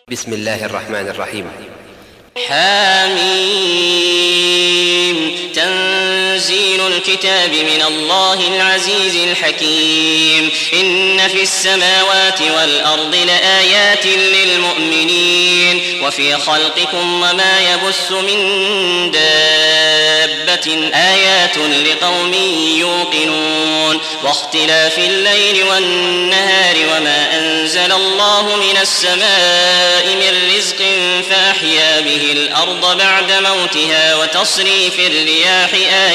بسم الله الرحمن الرحيم. حميم. تنزيل الكتاب من الله العزيز الحكيم. إن في السماوات والأرض لآيات للمؤمنين وفي خلقكم وما يبث من دابة آيات لقوم يوقنون. واختلاف الليل والنهار وما أنزل الله من السماء من رزق فأحيا به الأرض بعد موتها وتصريف الرياح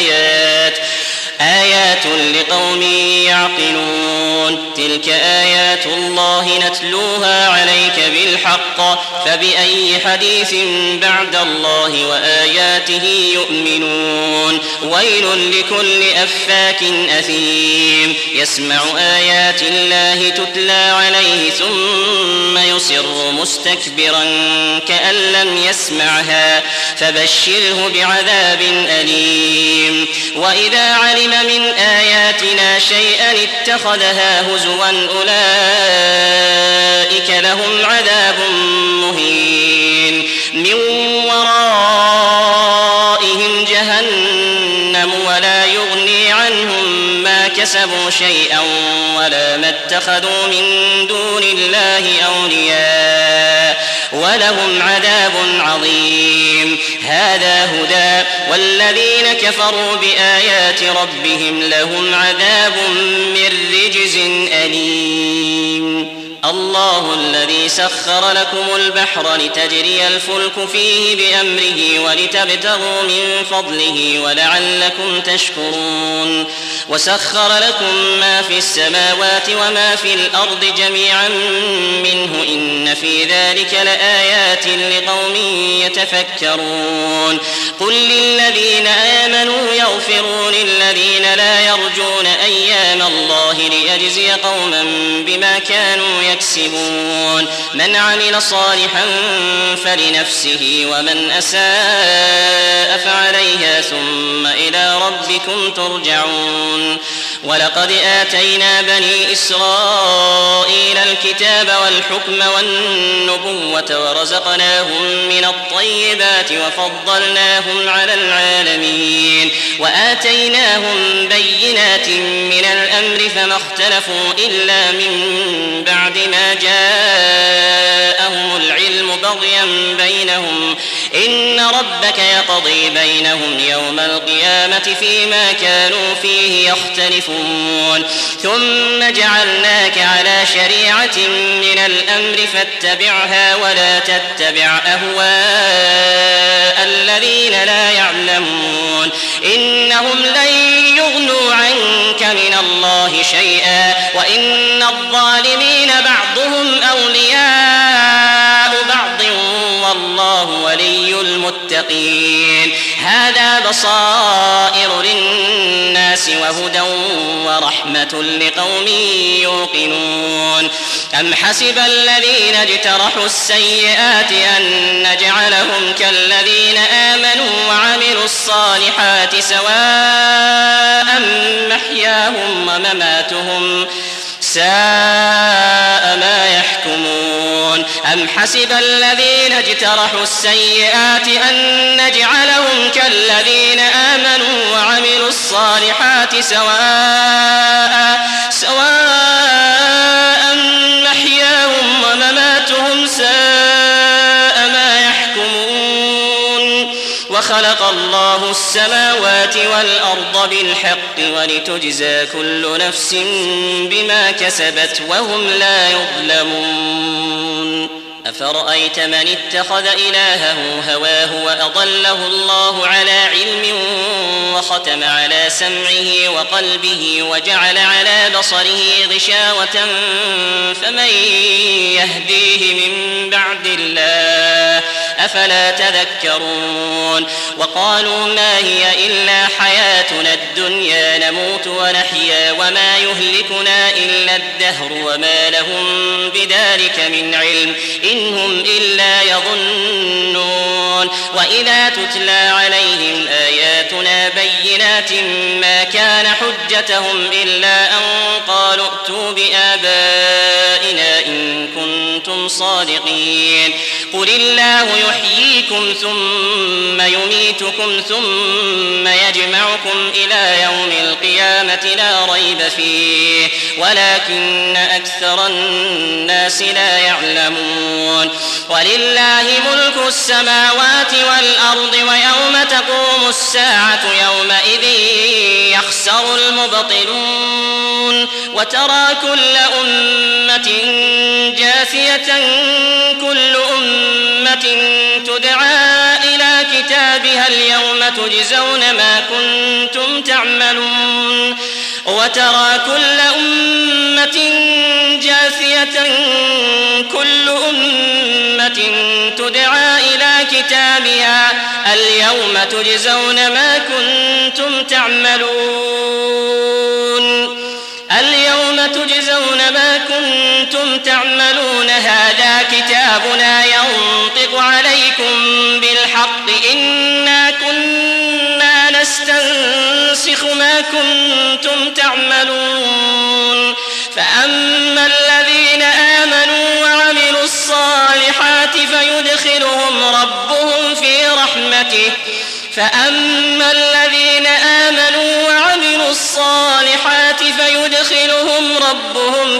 آيات لقوم يعقلون. تلك آيات الله نتلوها عليك بالحق فبأي حديث بعد الله وآياته يؤمنون. ويل لكل أفاك أثيم يسمع آيات الله تتلى عليه ثم يصر مستكبرا كأن لم يسمعها فبشره بعذاب أليم. وإذا علم من آياتنا شيئا اتخذها هزوا أولئك لهم عذاب مهين. من ورائهم جهنم ولا يغني عنهم ما كسبوا شيئا ولا ما اتخذوا من دون الله أولياء ولهم عذاب عظيم. هذا هدى والذين كفروا بآيات ربهم لهم عذاب من رجز أليم. الله الذي سخر لكم البحر لتجري الفلك فيه بأمره ولتبتغوا من فضله ولعلكم تشكرون. وسخر لكم ما في السماوات وما في الأرض جميعا منه إن في ذلك لآيات لقوم يتفكرون. قل للذين آمنوا يغفروا للذين لا يرجون أيام الله ليجزي قوما بما كانوا يكسبون. من عمل صالحا فلنفسه ومن أساء فعليها ثم إلى ربكم ترجعون. ولقد آتينا بني إسرائيل الكتاب والحكم والنبوة ورزقناهم من الطيبات وفضلناهم على العالمين وآتيناهم بينات من الأمر فما اختلفوا إلا من بعد ما جاءهم العلم بغيا بينهم. إن ربك يقضي بينهم يوم القيامة فيما كانوا فيه يختلفون. ثم جعلناك على شريعة من الأمر فاتبعها ولا تتبع أهواء الذين لا يعلمون. إنهم لن يغنوا عنك من الله شيئا وإن الظالمين بعضهم أولياء بعض والله ولي المتقين. هذا بصائر للناس وهدى ورحمة لقوم يوقنون. أم حسب الذين اجترحوا السيئات أن نجعلهم كالذين آمنوا وعملوا الصالحات سواء محياهم ومماتهم ساء ما يحكمون. أم حسب الذين اجترحوا السيئات أن نجعلهم كالذين آمنوا وعملوا الصالحات سواء محياهم ومماتهم ساء ما يحكمون. وخلق الله السماوات والأرض بالحق ولتجزى كل نفس بما كسبت وهم لا يظلمون. أفرأيت من اتخذ إلهه هواه وأضله الله على علم وختم على سمعه وقلبه وجعل على بصره غشاوة فمن يهديه من بعد الله أفلا تذكرون. وقالوا ما هي إلا حياتنا الدنيا نموت ونحيا وما يهلكنا إلا الدهر وما لهم بذلك من علم إن هم إلا يظنون. وإذا تتلى عليهم آياتنا بينات ما كان حجتهم إلا أن قالوا ائتوا بآبائنا إن كنتم صادقين. قل الله يحييكم ثم يميتكم ثم يجمعكم إلى يوم القيامة لا ريب فيه ولكن أكثر الناس لا يعلمون ولله ملك السماوات والأرض ويوم تقوم الساعة يومئذ يخسر المبطلون وترى كل أمة جاثية كل أمة تدعى إلى كتابها اليوم تجزون ما كنتم تعملون وترى كل أمة جاثية كل أمة تدعى إلى كتابها اليوم تجزون ما كنتم تعملون اليوم تجزون ما كنتم تعملون هذا كتابنا ينطق عليكم بالحق إنا كنا نستنسخ ما كنتم تعملون فأما الذين آمنوا وعملوا الصالحات فيدخلهم ربهم في رحمته فأما الذين آمنوا وعملوا الصالحات فيدخلهم ربهم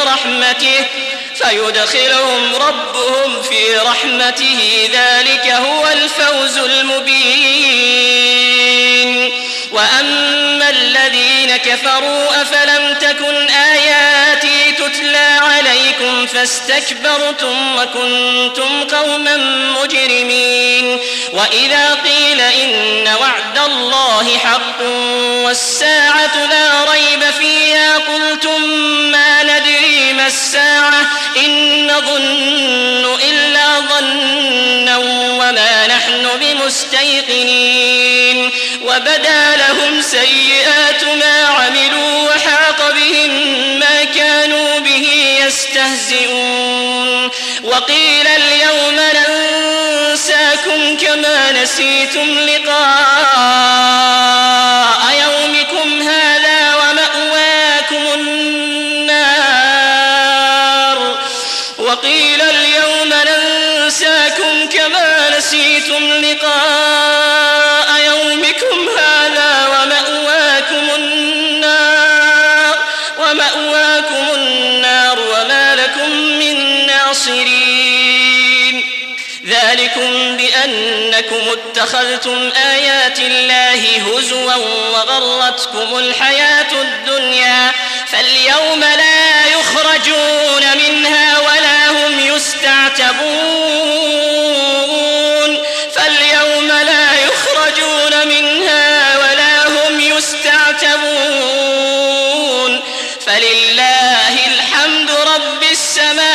في رحمته ذلك هو الفوز المبين وأما الذين كفروا أفلم تكن آياتي تتلى عليكم فاستكبرتم وكنتم قوما مجرمين وإذا قيل إن وعد الله حق والساعة لا ريب فيها قلتم ما ندري ما الساعة إن نظن إلا ظنا وما نحن بمستيقنين وبدا لهم سيئات ما عملوا وحاق بهم ما كانوا به يستهزئون وقيل اليوم ننساكم كما نسيتم لقاء يومكم هذا ومأواكم النار وقيل اليوم ننساكم كما نسيتم لقاء يومكم هذا ومأواكم النار وما لكم من ناصرين ذلكم بأنكم اتخذتم آيات الله هزوا وغرتكم الحياة الدنيا فاليوم لا يخرجون منها ولا هم يستعتبون فلله الحمد رب السماوات